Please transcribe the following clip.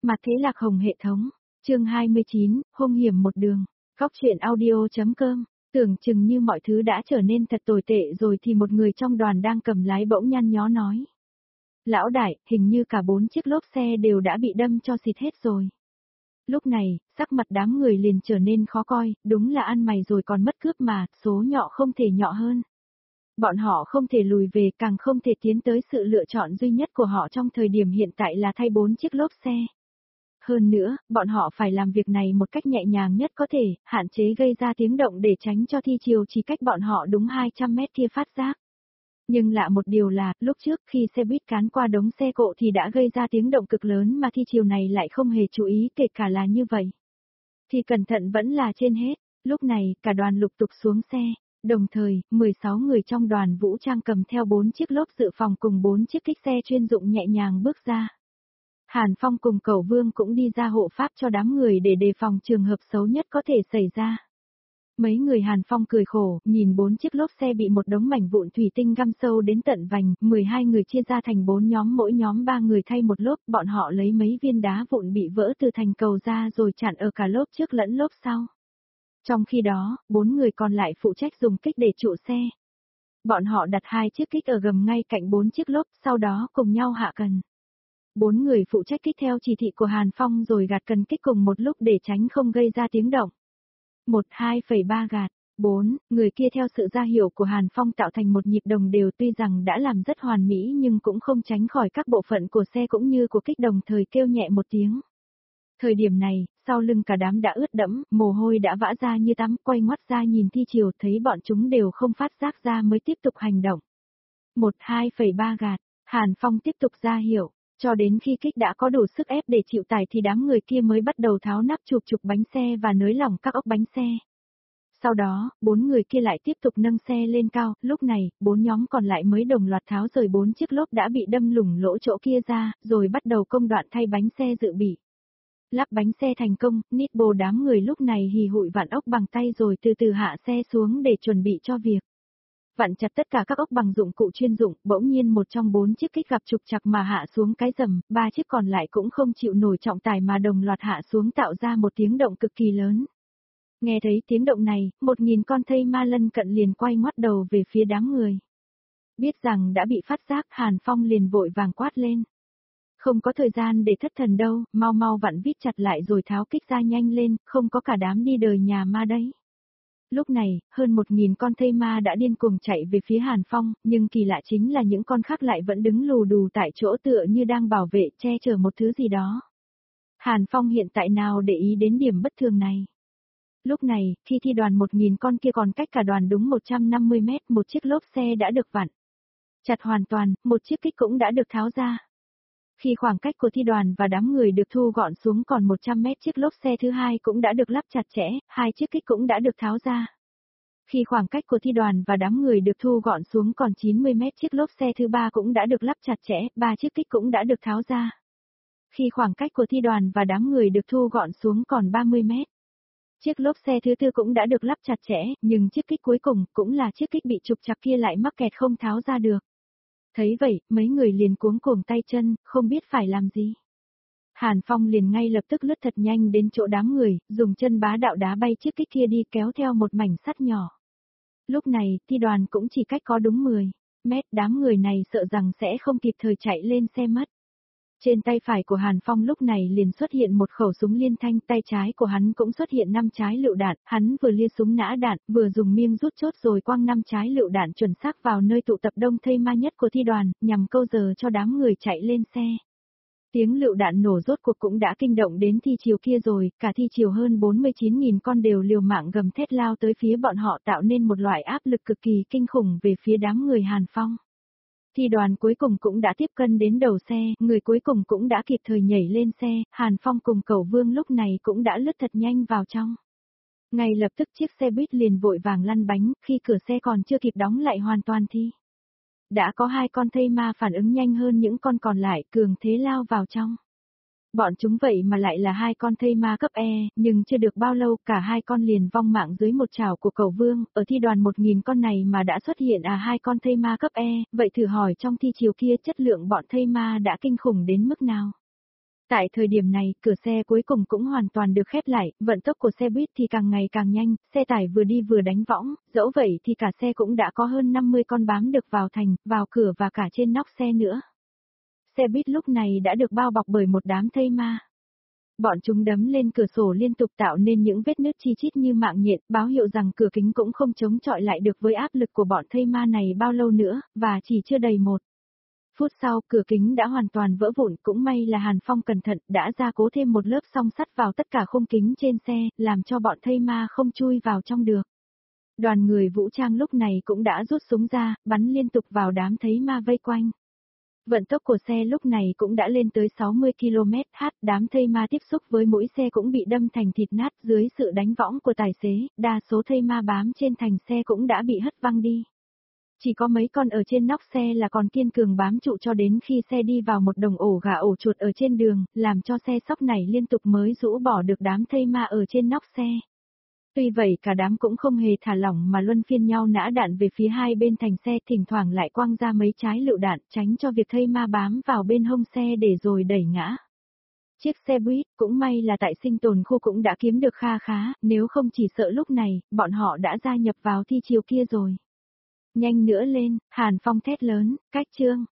Mặt thế Lạc Hồng hệ thống, chương 29, hung hiểm một đường, góc truyện audio.com, tưởng chừng như mọi thứ đã trở nên thật tồi tệ rồi thì một người trong đoàn đang cầm lái bỗng nhăn nhó nói. Lão đại, hình như cả 4 chiếc lốp xe đều đã bị đâm cho xịt hết rồi. Lúc này, sắc mặt đám người liền trở nên khó coi, đúng là ăn mày rồi còn mất cướp mà, số nhọ không thể nhọ hơn. Bọn họ không thể lùi về, càng không thể tiến tới sự lựa chọn duy nhất của họ trong thời điểm hiện tại là thay 4 chiếc lốp xe. Hơn nữa, bọn họ phải làm việc này một cách nhẹ nhàng nhất có thể, hạn chế gây ra tiếng động để tránh cho thi chiều chỉ cách bọn họ đúng 200 mét kia phát giác. Nhưng lạ một điều là, lúc trước khi xe buýt cán qua đống xe cộ thì đã gây ra tiếng động cực lớn mà thi chiều này lại không hề chú ý, kể cả là như vậy. Thì cẩn thận vẫn là trên hết, lúc này cả đoàn lục tục xuống xe. Đồng thời, 16 người trong đoàn vũ trang cầm theo 4 chiếc lốp dự phòng cùng 4 chiếc kích xe chuyên dụng nhẹ nhàng bước ra. Hàn Phong cùng Cẩu Vương cũng đi ra hộ pháp cho đám người để đề phòng trường hợp xấu nhất có thể xảy ra. Mấy người Hàn Phong cười khổ, nhìn 4 chiếc lốp xe bị một đống mảnh vụn thủy tinh găm sâu đến tận vành, 12 người chia ra thành 4 nhóm, mỗi nhóm 3 người thay một lốp, bọn họ lấy mấy viên đá vụn bị vỡ từ thành cầu ra rồi chặn ở cả lốp trước lẫn lốp sau. Trong khi đó, 4 người còn lại phụ trách dùng kích để trụ xe. Bọn họ đặt 2 chiếc kích ở gầm ngay cạnh 4 chiếc lốp, sau đó cùng nhau hạ cần. 4 người phụ trách kích theo chỉ thị của Hàn Phong rồi gạt cần kích cùng một lúc để tránh không gây ra tiếng động. 1-2,3 gạt, 4, người kia theo sự ra hiệu của Hàn Phong tạo thành một nhịp đồng đều, tuy rằng đã làm rất hoàn mỹ nhưng cũng không tránh khỏi các bộ phận của xe cũng như của kích đồng thời kêu nhẹ một tiếng. Thời điểm này, sau lưng cả đám đã ướt đẫm, mồ hôi đã vã ra như tắm, quay ngoắt ra nhìn thi chiều thấy bọn chúng đều không phát giác ra mới tiếp tục hành động. 1-2,3 gạt, Hàn Phong tiếp tục ra hiệu, cho đến khi kích đã có đủ sức ép để chịu tải thì đám người kia mới bắt đầu tháo nắp chụp bánh xe và nới lỏng các ốc bánh xe. Sau đó, 4 người kia lại tiếp tục nâng xe lên cao, lúc này, 4 nhóm còn lại mới đồng loạt tháo rời 4 chiếc lốp đã bị đâm lủng lỗ chỗ kia ra, rồi bắt đầu công đoạn thay bánh xe dự bị. Lắp bánh xe thành công, nít bồ đám người lúc này hì hụi vặn ốc bằng tay rồi từ từ hạ xe xuống để chuẩn bị cho việc. Vặn chặt tất cả các ốc bằng dụng cụ chuyên dụng, bỗng nhiên một trong 4 chiếc kích gặp trục trặc mà hạ xuống cái rầm, 3 chiếc còn lại cũng không chịu nổi trọng tải mà đồng loạt hạ xuống tạo ra một tiếng động cực kỳ lớn. Nghe thấy tiếng động này, 1000 con thây ma lân cận liền quay ngoắt đầu về phía đám người. Biết rằng đã bị phát giác, Hàn Phong liền vội vàng quát lên. Không có thời gian để thất thần đâu, mau mau vặn vít chặt lại rồi tháo kích ra nhanh lên, không có cả đám đi đời nhà ma đấy. Lúc này, hơn 1000 con thây ma đã điên cuồng chạy về phía Hàn Phong, nhưng kỳ lạ chính là những con khác lại vẫn đứng lù đù tại chỗ tựa như đang bảo vệ che chở một thứ gì đó. Hàn Phong hiện tại nào để ý đến điểm bất thường này. Lúc này, khi thi đoàn 1000 con kia còn cách cả đoàn đúng 150 mét, một chiếc lốp xe đã được vặn chặt hoàn toàn, một chiếc kích cũng đã được tháo ra. Khi khoảng cách của thi đoàn và đám người được thu gọn xuống còn 100 mét, chiếc lốp xe thứ hai cũng đã được lắp chặt chẽ, 2 chiếc kích cũng đã được tháo ra. Khi khoảng cách của thi đoàn và đám người được thu gọn xuống còn 90 mét, chiếc lốp xe thứ ba cũng đã được lắp chặt chẽ, 3 chiếc kích cũng đã được tháo ra. Khi khoảng cách của thi đoàn và đám người được thu gọn xuống còn 30 mét, chiếc lốp xe thứ tư cũng đã được lắp chặt chẽ, nhưng chiếc kích cuối cùng, cũng là chiếc kích bị trục trặc kia lại mắc kẹt không tháo ra được. Thấy vậy, mấy người liền cuống cuồng tay chân, không biết phải làm gì. Hàn Phong liền ngay lập tức lướt thật nhanh đến chỗ đám người, dùng chân bá đạo đá bay chiếc kích kia đi kéo theo một mảnh sắt nhỏ. Lúc này, thi đoàn cũng chỉ cách có đúng 10 mét, đám người này sợ rằng sẽ không kịp thời chạy lên xe mất. Trên tay phải của Hàn Phong lúc này liền xuất hiện một khẩu súng liên thanh, tay trái của hắn cũng xuất hiện 5 trái lựu đạn, hắn vừa lia súng nã đạn, vừa dùng miêng rút chốt rồi quăng 5 trái lựu đạn chuẩn xác vào nơi tụ tập đông thây ma nhất của thi đoàn, nhằm câu giờ cho đám người chạy lên xe. Tiếng lựu đạn nổ rốt cuộc cũng đã kinh động đến thi chiều kia rồi, cả thi chiều hơn 49.000 con đều liều mạng gầm thét lao tới phía bọn họ tạo nên một loại áp lực cực kỳ kinh khủng về phía đám người Hàn Phong. Thi đoàn cuối cùng cũng đã tiếp cận đến đầu xe, người cuối cùng cũng đã kịp thời nhảy lên xe, Hàn Phong cùng Cẩu Vương lúc này cũng đã lướt thật nhanh vào trong. Ngay lập tức chiếc xe buýt liền vội vàng lăn bánh, khi cửa xe còn chưa kịp đóng lại hoàn toàn thì đã có 2 con thây ma phản ứng nhanh hơn những con còn lại, cường thế lao vào trong. Bọn chúng vậy mà lại là 2 con thây ma cấp E, nhưng chưa được bao lâu cả 2 con liền vong mạng dưới một chảo của Cẩu Vương, ở thi đoàn 1000 con này mà đã xuất hiện 2 con thây ma cấp E, vậy thử hỏi trong thi chiều kia chất lượng bọn thây ma đã kinh khủng đến mức nào? Tại thời điểm này, cửa xe cuối cùng cũng hoàn toàn được khép lại, vận tốc của xe buýt thì càng ngày càng nhanh, xe tải vừa đi vừa đánh võng, dẫu vậy thì cả xe cũng đã có hơn 50 con bám được vào thành, vào cửa và cả trên nóc xe nữa. Xe buýt lúc này đã được bao bọc bởi một đám thây ma. Bọn chúng đấm lên cửa sổ liên tục tạo nên những vết nứt chi chít như mạng nhện, báo hiệu rằng cửa kính cũng không chống chọi lại được với áp lực của bọn thây ma này bao lâu nữa, và chỉ chưa đầy 1 phút sau, cửa kính đã hoàn toàn vỡ vụn, cũng may là Hàn Phong cẩn thận, đã gia cố thêm một lớp song sắt vào tất cả khung kính trên xe, làm cho bọn thây ma không chui vào trong được. Đoàn người vũ trang lúc này cũng đã rút súng ra, bắn liên tục vào đám thây ma vây quanh. Vận tốc của xe lúc này cũng đã lên tới 60 km/h, đám thây ma tiếp xúc với mũi xe cũng bị đâm thành thịt nát dưới sự đánh võng của tài xế, đa số thây ma bám trên thành xe cũng đã bị hất văng đi. Chỉ có mấy con ở trên nóc xe là còn kiên cường bám trụ cho đến khi xe đi vào một đồng ổ gà ổ chuột ở trên đường, làm cho xe sóc nảy liên tục mới rũ bỏ được đám thây ma ở trên nóc xe. Tuy vậy cả đám cũng không hề thả lỏng mà luân phiên nhau nã đạn về phía hai bên thành xe, thỉnh thoảng lại quăng ra mấy trái lựu đạn tránh cho việc thây ma bám vào bên hông xe để rồi đẩy ngã. Chiếc xe buýt cũng may là tại sinh tồn khu cũng đã kiếm được kha khá, nếu không chỉ sợ lúc này, bọn họ đã gia nhập vào thi chiều kia rồi. Nhanh nữa lên, Hàn Phong thét lớn, cách Trương.